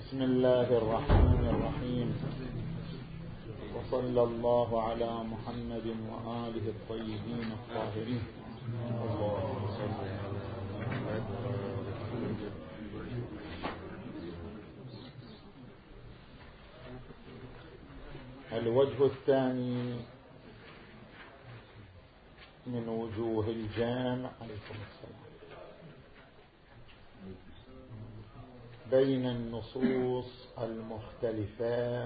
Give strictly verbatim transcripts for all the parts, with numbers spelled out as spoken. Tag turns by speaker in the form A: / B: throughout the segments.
A: بسم الله الرحمن الرحيم، وصلى الله على محمد وآله الطيبين الطاهرين. اللهم صل على محمد. الوجه الثاني من وجوه الجامع عليكم السلام بين النصوص المختلفة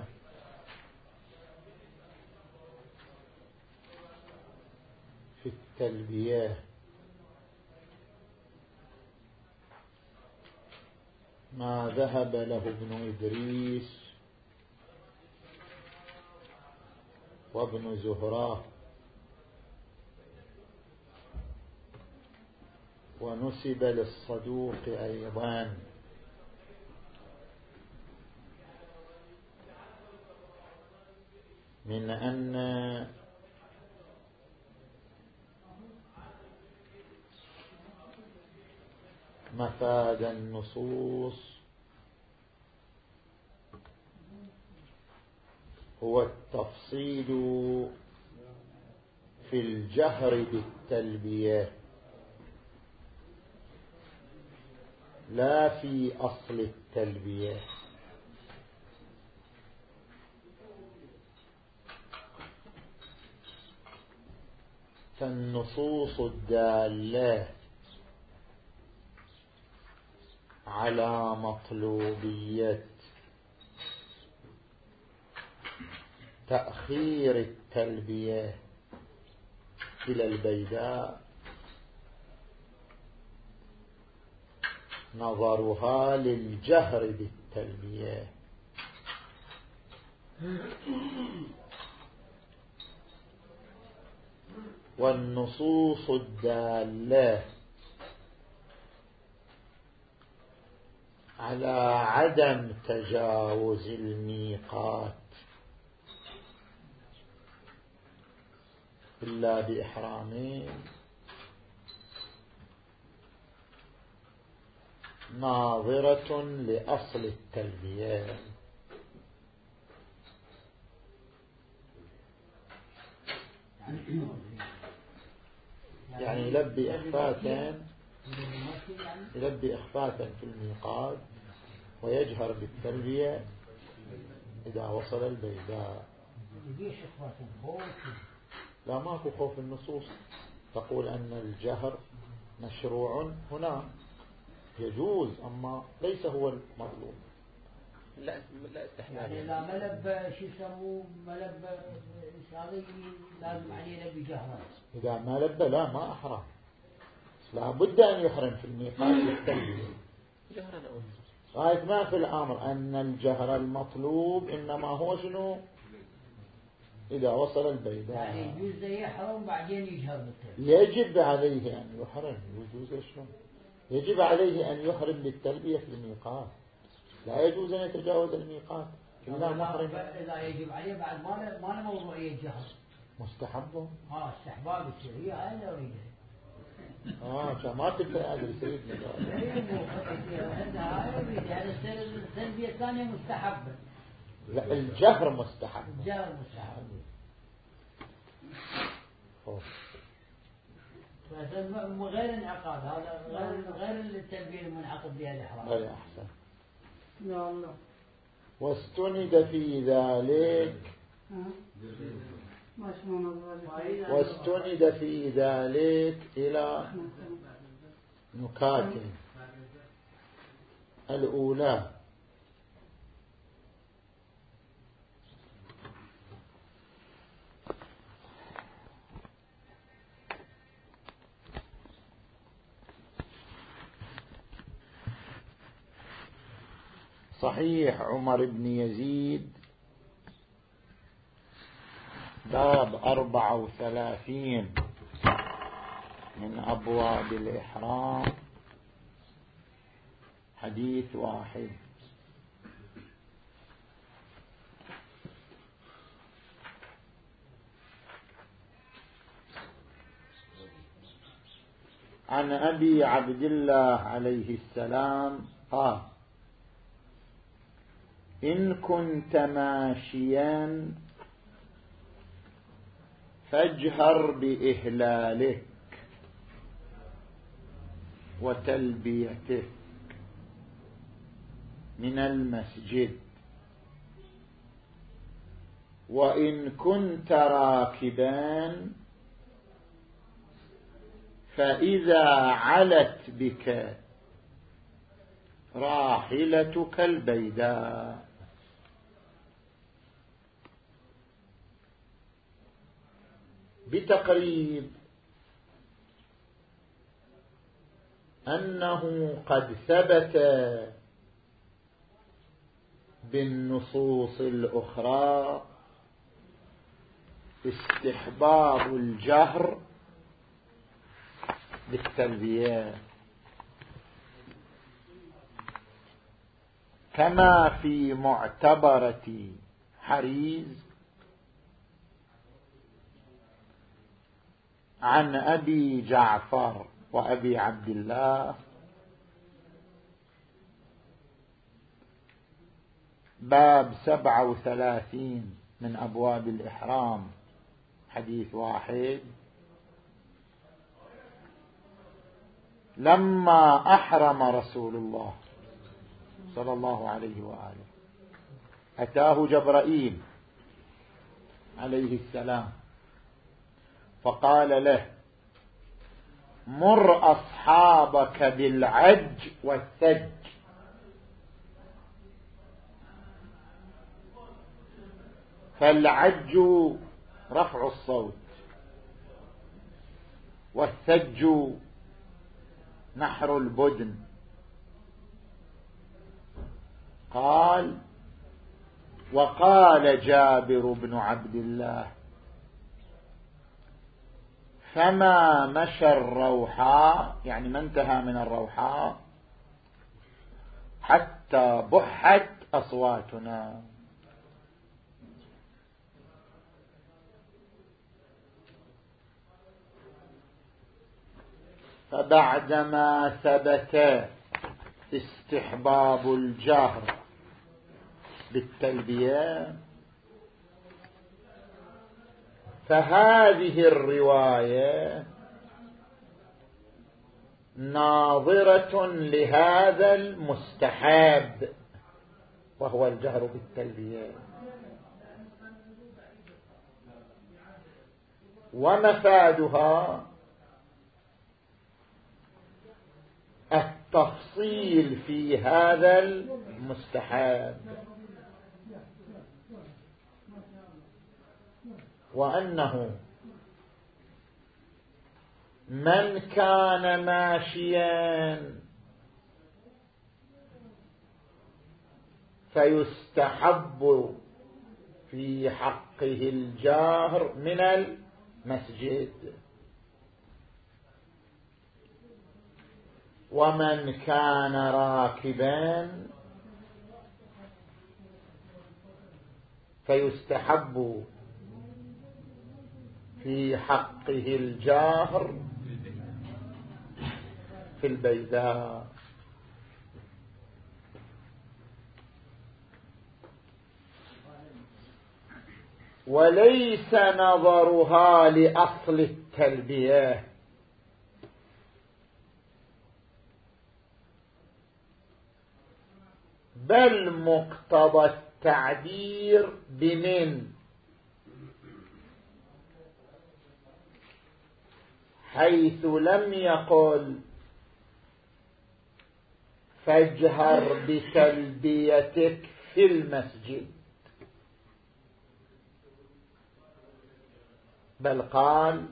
A: في التلبية ما ذهب له ابن إدريس وابن زهرة ونسب للصدوق أيضا، من أن مفاد النصوص هو التفصيل في الجهر بالتلبية لا في أصل التلبية. فالنصوص الدالة على مطلوبية تأخير التلبية إلى البيداء نظرها للجهر بالتلبية، والنصوص الدالة على عدم تجاوز الميقات إلا بإحرامين ناظرة لأصل التلبية. يعني يلبي إخفاتا يلبي إخفاتا في الميقات ويجهر بالتلبية إذا وصل البيداء. لا، ماكو خوف. النصوص تقول أن الجهر مشروع هنا يجوز، أما ليس هو المطلوب.
B: لا لا استحمال.
C: يعني لا ملب شو يسموه ملب هذا لازم عليه لب جهرا.
A: إذا ما لب لا ما أحرم، لا بد أن يحرم في الميقات بالتلبية
B: جهرا أو
A: غاية ما في الأمر أن الجهر المطلوب إنما هو شنو؟ إذا وصل البيداء.
C: يعني يجوز يحرم بعدين يجهر بالتلبية.
A: يجب عليه أن يحرم. يجوز شنو؟ يجب عليه أن يحرم بالتلبية في الميقات، لا يجوز أن يتجاوز الميقات إلا محرم.
C: إذا يجب عليه بعد ما ما له موضوعية جهر.
A: مستحب.
C: اه استحباب الشرعية أنا أريده.
A: آه ما تبقى أدري سيدنا.
C: هذا التلبية الثانية مستحبة.
A: لا، الجهر مستحب.
C: الجهر مستحب. غير انعقاد، هذا غير غير التلبية المنعقد بها الإحرام.
A: هذا أحسن.
C: لا لا.
A: واستند في ذلك واستند في ذلك إلى نكات. الأولى صحيح عمر بن يزيد باب أربعة وثلاثين من أبواب الإحرام حديث واحد. عن أبي عبد الله عليه السلام قال: إن كنت ماشيا فاجهر بإهلالك وتلبيتك من المسجد، وإن كنت راكبا فإذا علت بك راحلتك البيداء. بتقريب أنه قد ثبت بالنصوص الأخرى استحباب الجهر بالتلبية، كما في معتبرة حريز عن أبي جعفر وأبي عبد الله باب سبعة وثلاثين من أبواب الإحرام، حديث واحد: لما أحرم رسول الله صلى الله عليه وآله أتاه جبرائيل عليه السلام فقال له: مر أصحابك بالعج والثج. فالعج رفع الصوت، والثج نحر البدن. قال: وقال جابر بن عبد الله: فما مشى الروحاء، يعني ما انتهى من الروحاء، حتى بحت أصواتنا. فبعدما ثبت استحباب الجهر بالتلبية، فهذه الرواية ناظرة لهذا المستحب وهو الجهر بالتلبية، ومفادها التفصيل في هذا المستحب، وأنه من كان ماشيا فيستحب في حقه الجهر من المسجد، ومن كان راكبا فيستحب في حقه الجهر في البيداء. وليس نظرها لأصل التلبية، بل مقتضى التعبير بمن، حيث لم يقل فاجهر بتلبيتك في المسجد، بل قال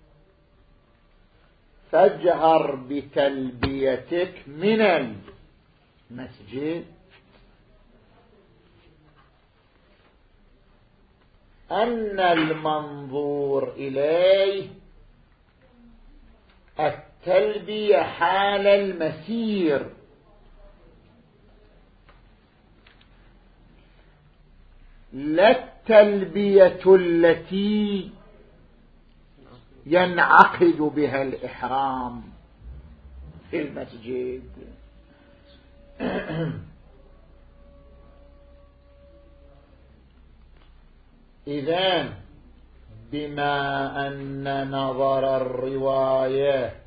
A: فاجهر بتلبيتك من المسجد. أن المنظور إليه التلبية حال المسير، لا التلبية التي ينعقد بها الإحرام في المسجد. إذن بما أن نظر الرواية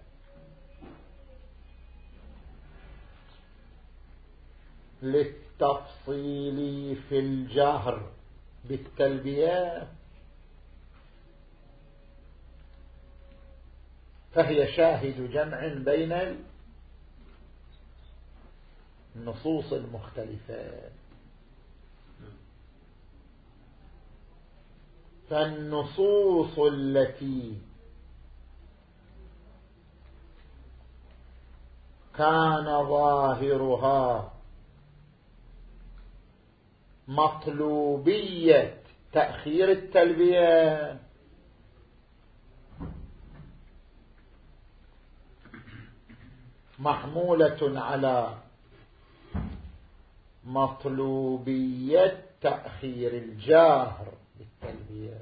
A: للتفصيل في الجهر بالتلبية فهي شاهد جمع بين النصوص المختلفة. فالنصوص التي كان ظاهرها مطلوبية تأخير التلبية محمولة على مطلوبية تأخير الجاهر بالتلبية.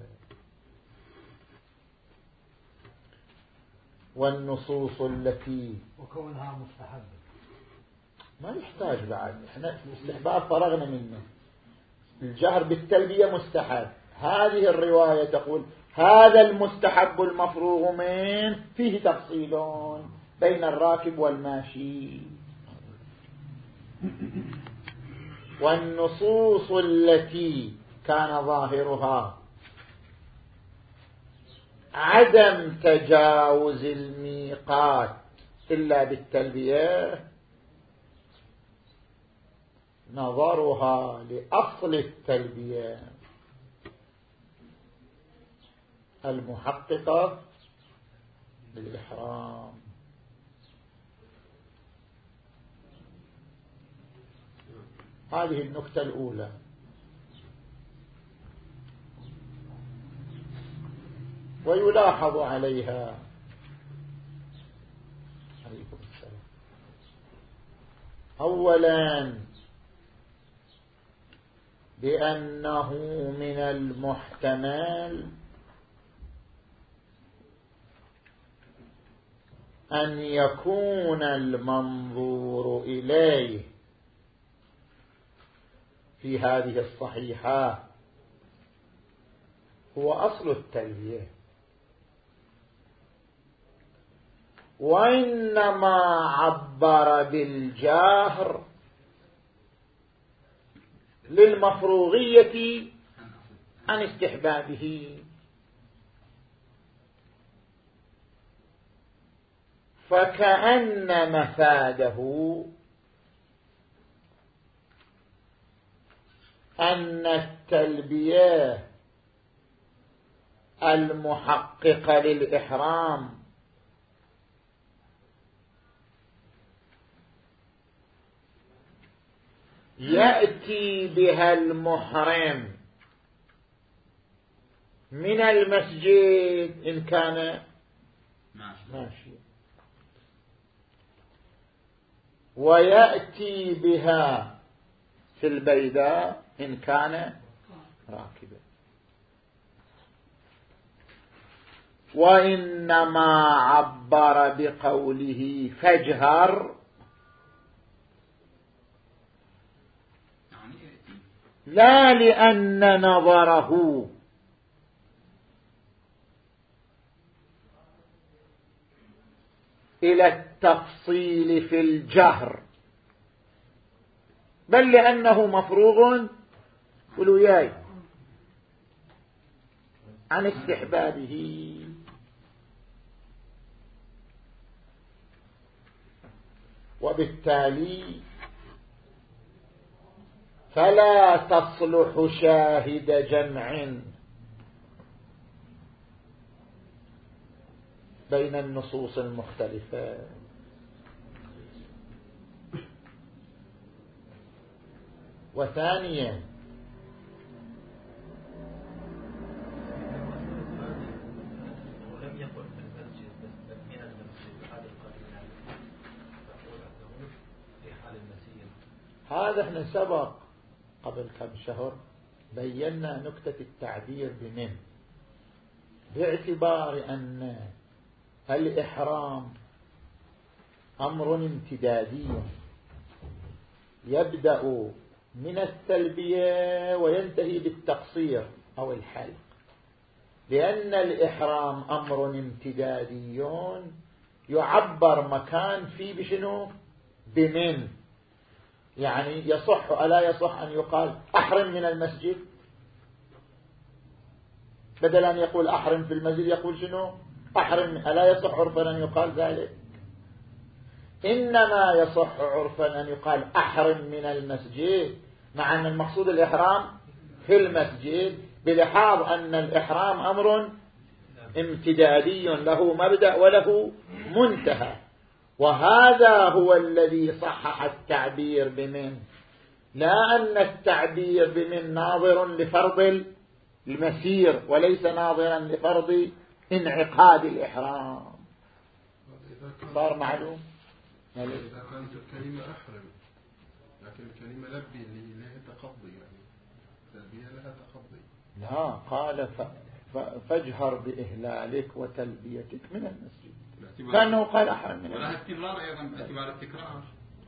A: والنصوص التي
C: وكونها مستحب
A: ما يحتاج بعد، احنا في الاستحباب فرغنا منه. الجهر بالتلبية مستحب، هذه الرواية تقول هذا المستحب المفروغ منه فيه تفصيل بين الراكب والماشي. والنصوص التي كان ظاهرها عدم تجاوز الميقات إلا بالتلبية نظرها لأصل التلبية المحققة للإحرام. هذه النكتة الأولى. ويلاحظ عليها عليكم السلام أولا بأنه من المحتمل أن يكون المنظور إليه في هذه الصحيحة هو أصل التلبية، وإنما عبر بالجاهر للمفروغية عن استحبابه. فكأن مفاده أن التلبية المحققة للإحرام يأتي بها المحرم من المسجد إن كان ماشي، ويأتي بها في البيداء إن كان راكبا. وإنما عبر بقوله فاجهر لا لأن نظره إلى التفصيل في الجهر، بل لأنه مفروغ قلوا ياي عن استحبابه. وبالتالي فلا تصلح شاهد جمع بين النصوص المختلفة. وثانيا
B: ولم يقل في المسجد بل من المسجد هذا القرينة تقول أنه في حال المسير.
A: هذا احنا سبق قبل كم شهر بينا نكتة التعبير بمن، باعتبار أن الإحرام أمر امتدادي يبدأ من التلبية وينتهي بالتقصير أو الحلق، لأن الإحرام أمر امتدادي يعبر مكان فيه بشنو؟ بمن. يعني يصح ألا يصح أن يقال أحرم من المسجد، بدل أن يقول أحرم في المسجد يقول شنو؟ أحرم. ألا يصح عرفا أن يقال ذلك؟ إنما يصح عرفا أن يقال أحرم من المسجد، مع أن المقصود الإحرام في المسجد، بلحاظ أن الإحرام أمر امتدادي له مبدأ وله منتهى. وهذا هو الذي صحح التعبير بمن، لا أن التعبير بمن ناظر لفرض المسير وليس ناظرا لفرض انعقاد الإحرام. صار معلوم؟
D: إذا كانت الكلمة أحرم لكن الكلمة لبي اللي لها تقضي، يعني تلبية لها تقضي.
A: لا، قال ف... ف... فاجهر بإهلالك وتلبيتك من المسجد، كأنه قال أحرم من المسجد.
E: ولها استمرار أيضا باعتبار التكرار،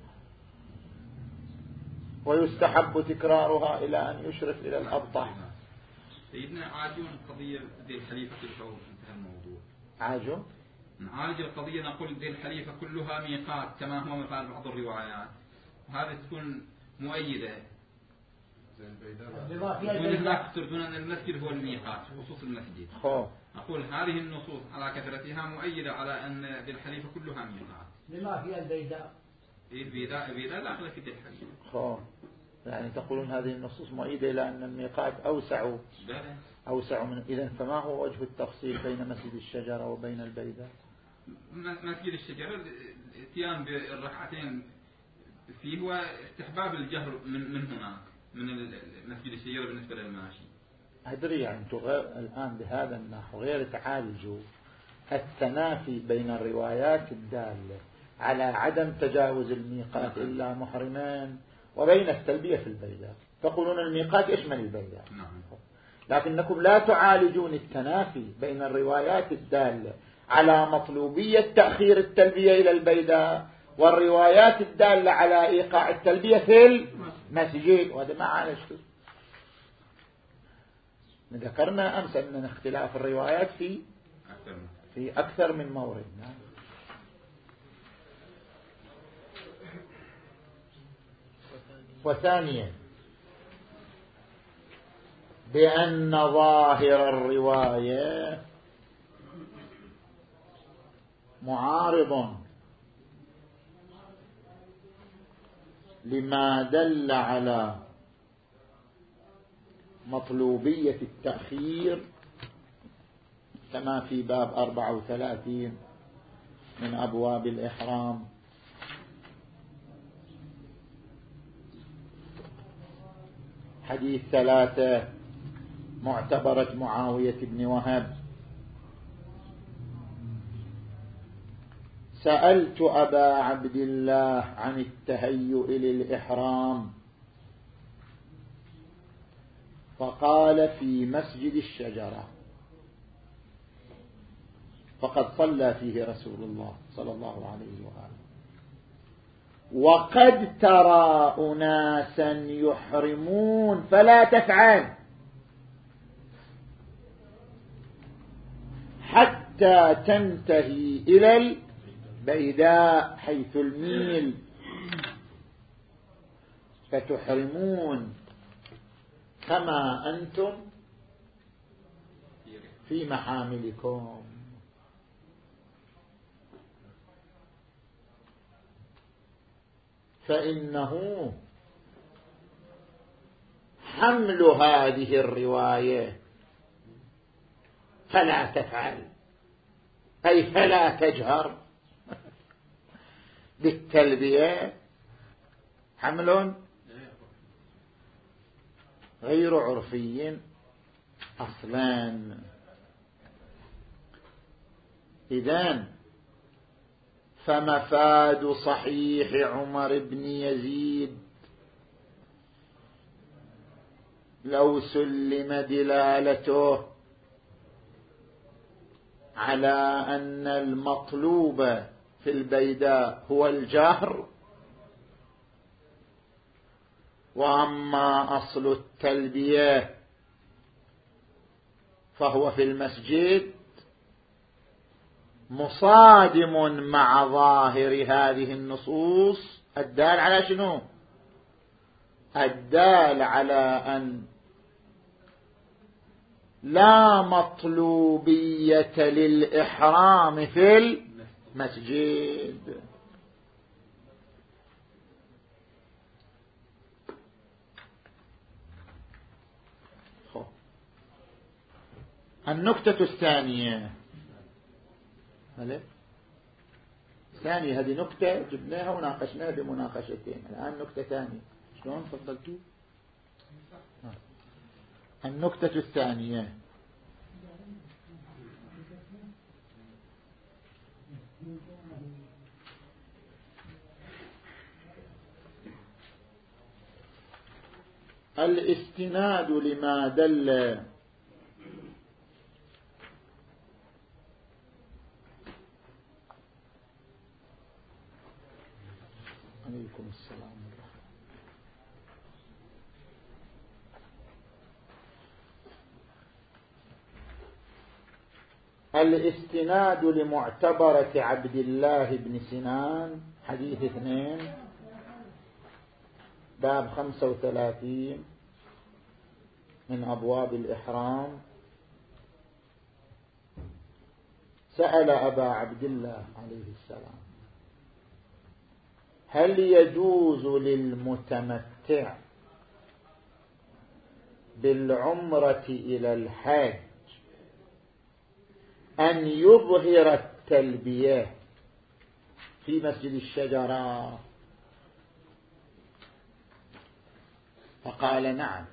A: ويستحب تكرارها إلى أن يشرف إلى الأبطح.
E: سيدنا عاجون قضية ذي الحليفة الفور، انتهى الموضوع.
A: عاجون
E: نعالج القضية، نقول ذي الحليفة كلها ميقات كما هو مثال بعض الروايات، وهذه تكون مؤيدة دون هناك دون أن المسجد هو الميقات، خصوص المسجد. نقول هذه النصوص على كثرتها مؤيدة على أن ذي الحليفة كلها ميقات.
C: لما فيها البيداء؟
E: البيداء البيداء داخلة في ذي الحليفة.
A: خو يعني تقولون هذه النصوص مؤيدة إلى أن الميقات أوسع أوسع من إذن، فما هو وجه التفصيل بين مسجد الشجرة وبين البيداء؟
E: مسجد الشجرة الاتيان بالركعتين فيه هو استحباب الجهر من من هناك من مسجد الشجرة بالنسبة للماشي.
A: أدري يعني أنتم الآن بهذا النحو غير تعالجوا التنافي بين الروايات الدالة على عدم تجاوز الميقات إلا محرمان وبين التلبية في البيداء، تقولون الميقات يشمل البيداء، لكنكم لا تعالجون التنافي بين الروايات الدالة على مطلوبية تأخير التلبية إلى البيداء والروايات الدالة على إيقاع التلبية في المسجد، وهذا ما عالجته. ذكرنا أمس أن اختلاف الروايات في في أكثر من مورد. وثانيا بأن ظاهر الرواية معارض لما دل على مطلوبية التأخير كما في باب أربعة وثلاثين من أبواب الإحرام. حديث ثلاثة معتبرة معاوية بن وهب: سألت أبا عبد الله عن التهيؤ للإحرام فقال في مسجد الشجرة، فقد صلى فيه رسول الله صلى الله عليه وآله، وقد ترى أناسا يحرمون فلا تفعل حتى تنتهي إلى البيداء حيث الميل فتحرمون كما أنتم في محاملكم. فإنه حمل هذه الرواية فلا تفعل أي فلا تجهر بالتلبية حمل غير عرفي أصلا. إذن فمفاد صحيح عمر بن يزيد لو سلم دلالته على أن المطلوب في البيداء هو الجهر، وأما أصل التلبية فهو في المسجد مصادم مع ظاهر هذه النصوص الدال على شنو؟ الدال على أن لا مطلوبية للإحرام في المسجد. النكتة الثانية ثانية هذه نكتة جبناها وناقشناها بمناقشتين. الآن نكتة ثانية. شلون فضلتوا؟ النكتة الثانية الاستناد لما دل عليكم السلام ورحمة. الاستناد لمعتبرة عبد الله بن سنان حديث اثنين باب خمسة وثلاثين من أبواب الإحرام. سأل أبا عبد الله عليه السلام: هل يجوز للمتمتع بالعمرة إلى الحج أن يظهر التلبية في مسجد الشجرة؟ فقال: نعم،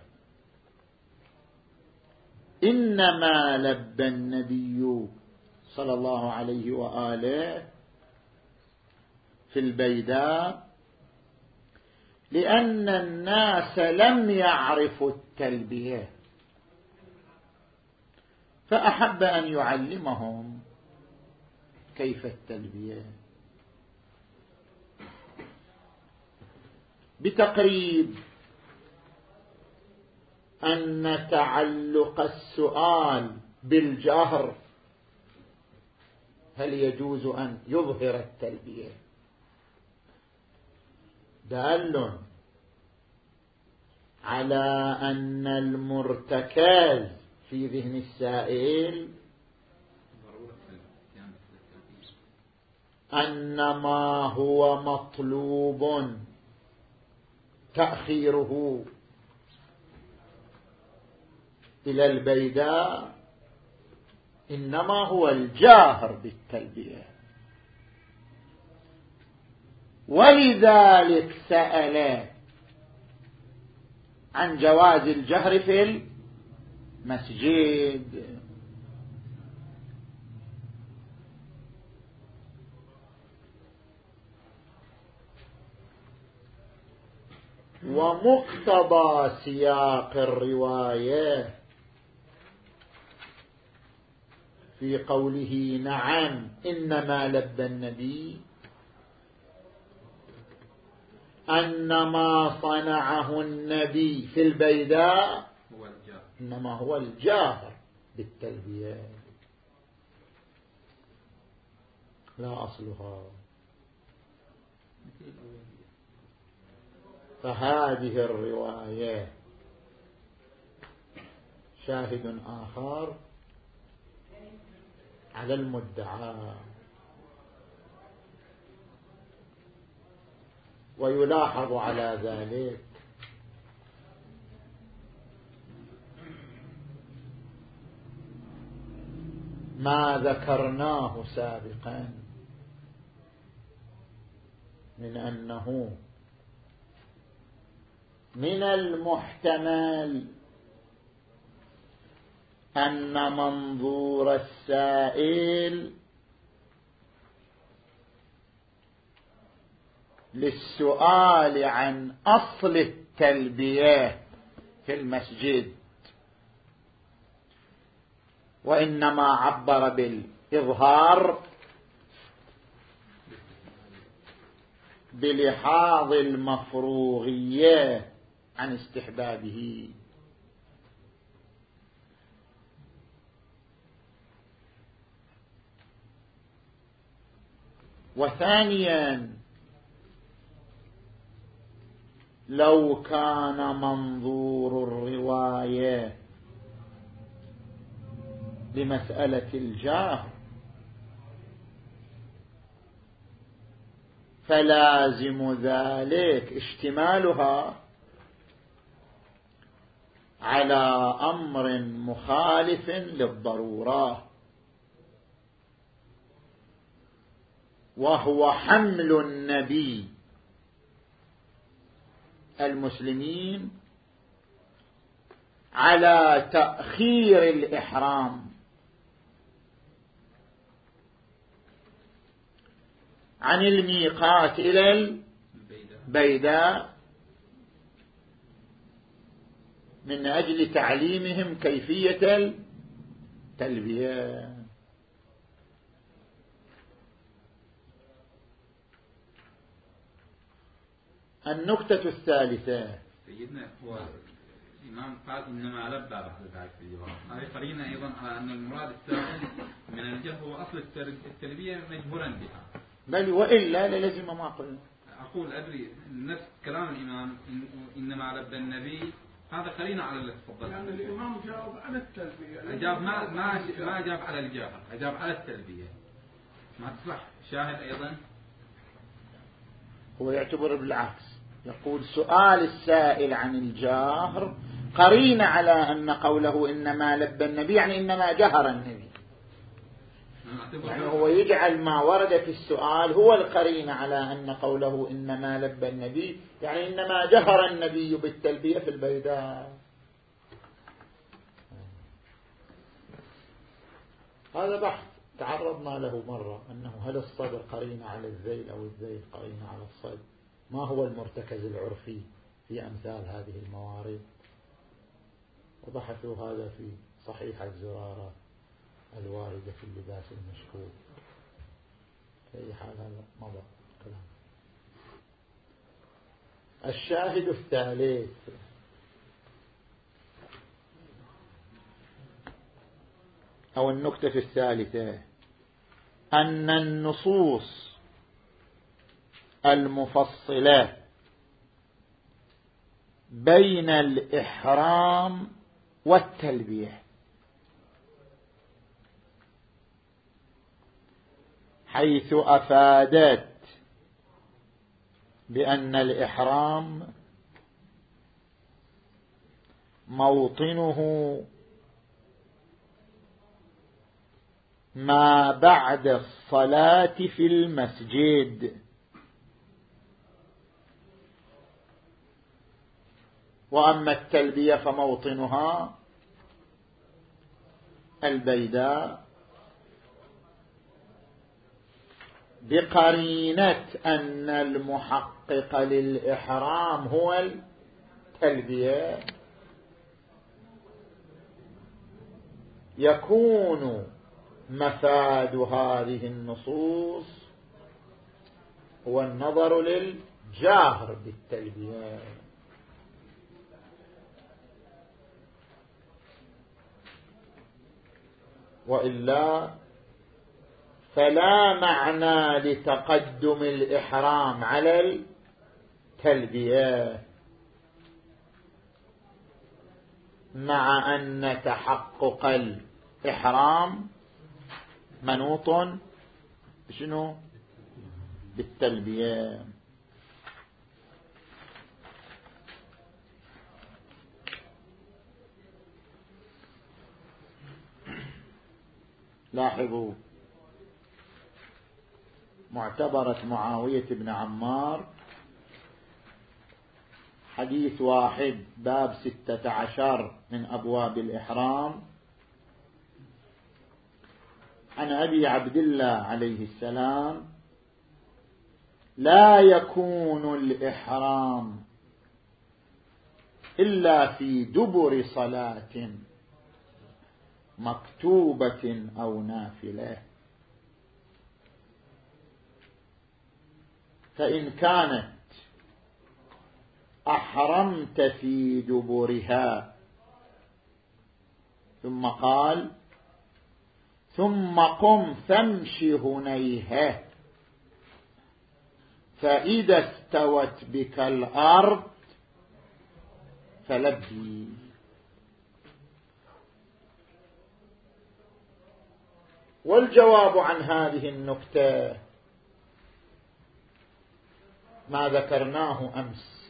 A: إنما لبى النبي صلى الله عليه وآله في البيداء لأن الناس لم يعرفوا التلبية، فأحب أن يعلمهم كيف التلبية. بتقريب أن تعلق السؤال بالجهر هل يجوز أن يظهر التلبية دال على أن المرتكز في ذهن السائل أن ما هو مطلوب تأخيره إلى البيداء إنما هو الجاهر بالتلبية، ولذلك سأل عن جواز الجهر في المسجد. ومقتضى سياق الرواية في قوله نعم إنما لبى النبي أن ما صنعه النبي في البيداء إنما هو الجاهر بالتلبية لا أصلها. فهذه الرواية شاهد آخر على المدعى، ويلاحظ على ذلك ما ذكرناه سابقا من أنه من المحتمل أن منظور السائل للسؤال عن أصل التلبية في المسجد وإنما عبر بالإظهار بلحاظ المفروغية عن استحبابه. وثانيا لو كان منظور الرواية لمسألة الجاه فلازم ذلك اشتمالها على أمر مخالف للضرورة، وهو حمل النبي المسلمين على تأخير الإحرام عن الميقات إلى البيداء من أجل تعليمهم كيفية التلبية. النكتة الثالثة،
E: سيدنا هو الإمام قال إنما لبى بعد ذلك في الجواب، هذه قرينة أيضا على أن المراد السابق من الجهر هو أصل التلبية مجبورا بها،
A: بل وإلا للزم ما قلنا.
E: أقول أدري نفس كلام الإمام إنما لبى النبي، هذا قرينة على اللي تفضل.
D: يعني الإمام جاوب على التلبية،
E: أجاب ما ما ما أجاب على الجهر، أجاب على التلبية، ما تصلح شاهد أيضا.
A: هو يعتبر بالعكس، يقول سؤال السائل عن الجهر قرين على أن قوله إنما لبى النبي يعني إنما جهر النبي، يعني هو يجعل ما ورد في السؤال هو القرين على أن قوله إنما لبى النبي يعني إنما جهر النبي بالتلبية في البيداء. هذا بحث تعرضنا له مرة، أنه هل الصدر قرين على الذيل أو الذيل قرين على الصدر، ما هو المرتكز العرفي في أمثال هذه الموارد، وبحثوا هذا في صحيح الزرارة الواردة في اللباس المشهور. في أي حال هذا مضى كلام. الشاهد الثالث أو النكتة الثالثة أن النصوص المفصلة بين الإحرام والتلبية، حيث أفادت بأن الإحرام موطنه ما بعد الصلاة في المسجد، وأما التلبية فموطنها البيداء، بقرينة أن المحقق للإحرام هو التلبية، يكون مفاد هذه النصوص هو النظر للجاهر بالتلبية. وإلا فلا معنى لتقدم الإحرام على التلبية، مع أن تحقق الإحرام منوط شنو بالتلبية. لاحظوا معتبرة معاوية بن عمار حديث واحد باب ستة عشر من أبواب الإحرام عن أبي عبد الله عليه السلام: لا يكون الإحرام إلا في دبر صلاة مكتوبة أو نافلة، فإن كانت أحرمت في دبرها. ثم قال: ثم قم فامش هنيها، فإذا استوت بك الأرض فلبي. والجواب عن هذه النكتة ما ذكرناه أمس.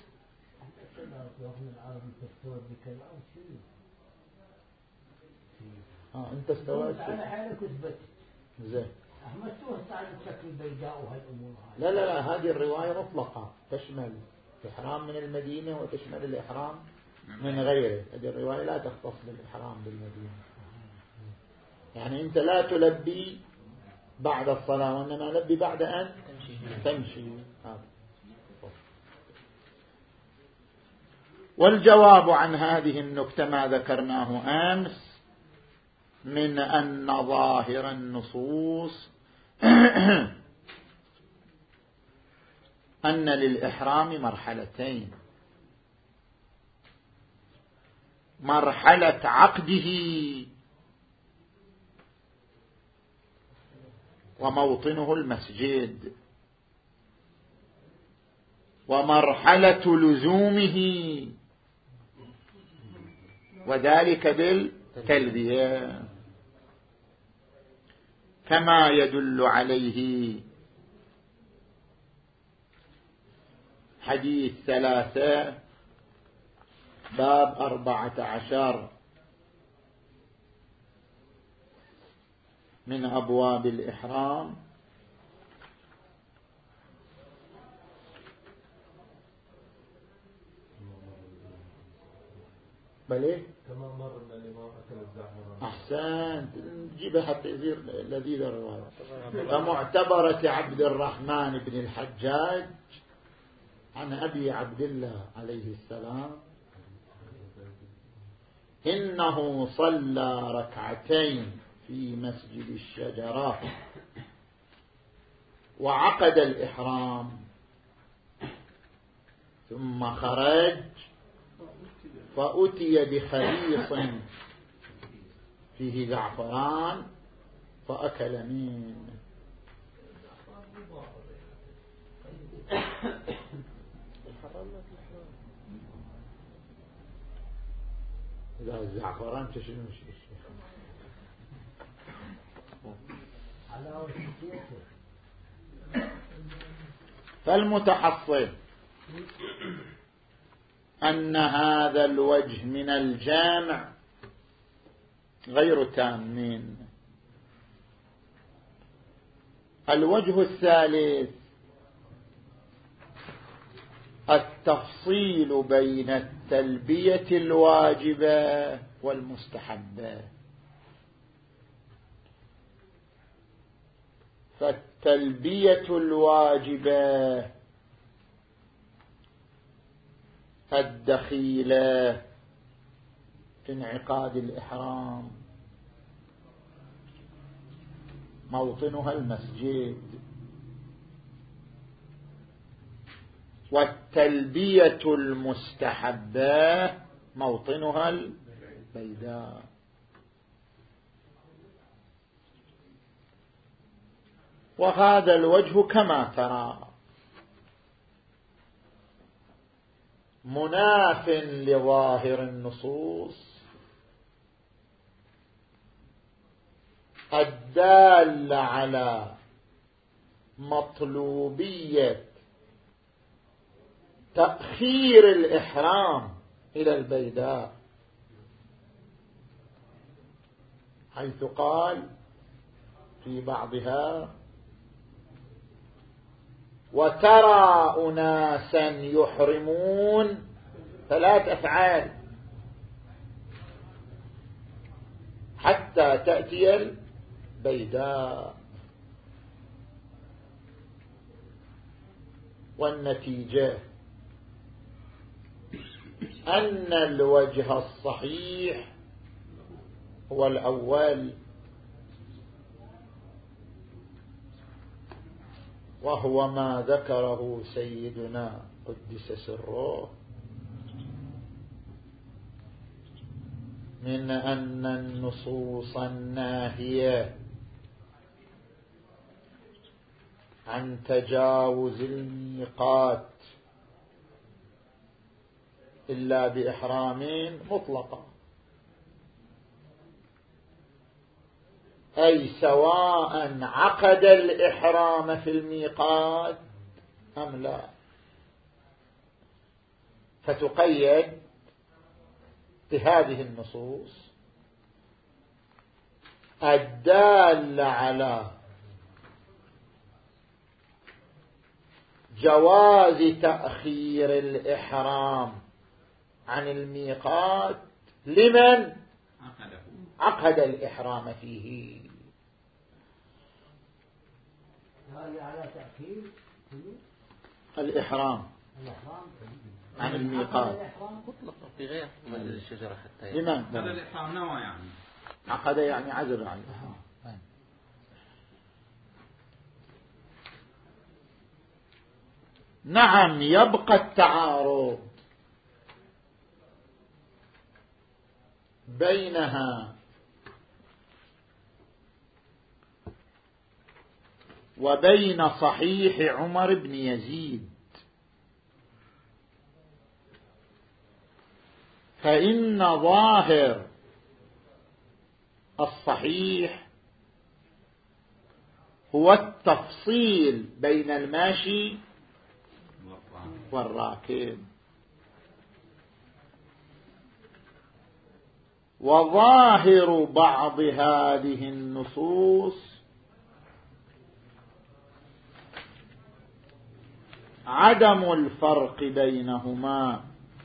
A: آه أنت استويت
C: على حالك وثبت
A: زين.
C: أحمد توسع على الشكل البيداء وهالأمور.
A: لا لا لا، هذه الرواية مطلقة تشمل الإحرام من المدينة وتشمل الإحرام من غيره. هذه الرواية لا تختص بالإحرام بالمدينة. يعني أنت لا تلبي بعد الصلاة وإنما لبي بعد أن تمشي. والجواب عن هذه النكتة ما ذكرناه أمس من أن ظاهر النصوص أن للإحرام مرحلتين: مرحلة عقده وموطنه المسجد، ومرحلة لزومه وذلك بالتلبية، كما يدل عليه حديث ثلاثة باب أربعة عشر من أبواب الإحرام. بليه
D: كما مر من الإمام أكل الزعفران.
A: أحسنت، نجيبها حتى يصير لذيذ الرواية. فمعتبرة عبد الرحمن بن الحجاج عن أبي عبد الله عليه السلام إنه صلى ركعتين في مسجد الشجرة وعقد الإحرام ثم خرج فأتي بخليص فيه زعفران فأكل منه. إذا الزعفران تشنو فالمتحصل أن هذا الوجه من الجامع غير تام. الوجه الثالث التفصيل بين التلبية الواجبة والمستحبة. فالتلبية الواجبة الدخيلة في انعقاد الإحرام موطنها المسجد، والتلبية المستحبة موطنها البيداء. وهذا الوجه كما ترى مناف لظاهر النصوص الدال على مطلوبية تأخير الإحرام إلى البيداء، حيث قال في بعضها: وترى أناسا يحرمون، ثلاث أفعال حتى تأتي البيداء. والنتيجة أن الوجه الصحيح هو الأول، وهو ما ذكره سيدنا قدس سره من أن النصوص الناهية عن تجاوز الميقات إلا بإحرام مطلقة، أي سواء عقد الإحرام في الميقات أم لا، فتقيد بهذه النصوص الدالة على جواز تأخير الإحرام عن الميقات لمن عقد الإحرام فيه.
C: هذا على تأخير
A: الإحرام
C: الإحرام
A: عن الميقات
F: مطلقا في غير مجلس الشجرة حتى
A: لمن
E: هذا الإحرام نوى يعني
A: عقد يعني عزل عن الإحرام. نعم، يبقى التعارض بينها وبين صحيح عمر بن يزيد، فإن ظاهر الصحيح هو التفصيل بين الماشي والراكب، وظاهر بعض هذه النصوص عدم الفرق بينهما.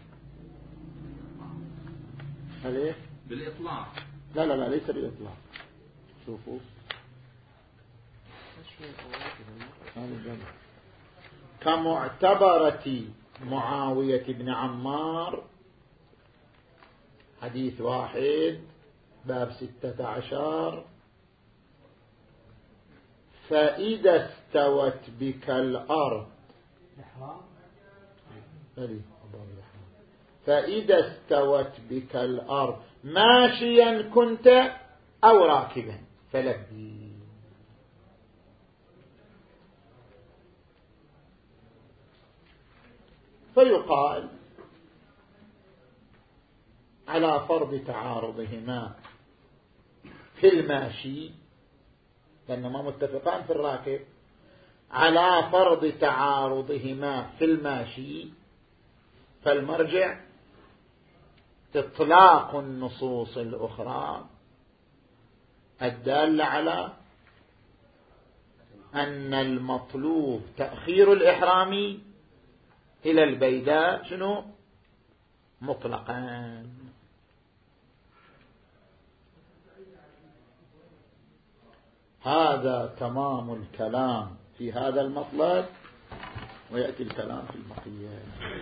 A: هل
E: بالإطلاق؟
A: لا لا لا ليس بالإطلاق. شوفوا كمعتبرة معاوية بن عمار حديث واحد باب ستة عشر، فإذا استوت بك الأرض فإذا استوت بك الأرض ماشيا كنت أو راكبا فلبي. فيقال على فرض تعارضهما في الماشي لأنهما متفقان في الراكب، على فرض تعارضهما في الماشي، فالمرجع إطلاق النصوص الأخرى الدالة على أن المطلوب تأخير الإحرام إلى البيداء شنو مطلقا. هذا تمام الكلام في هذا المطلب، ويأتي الكلام في البقية.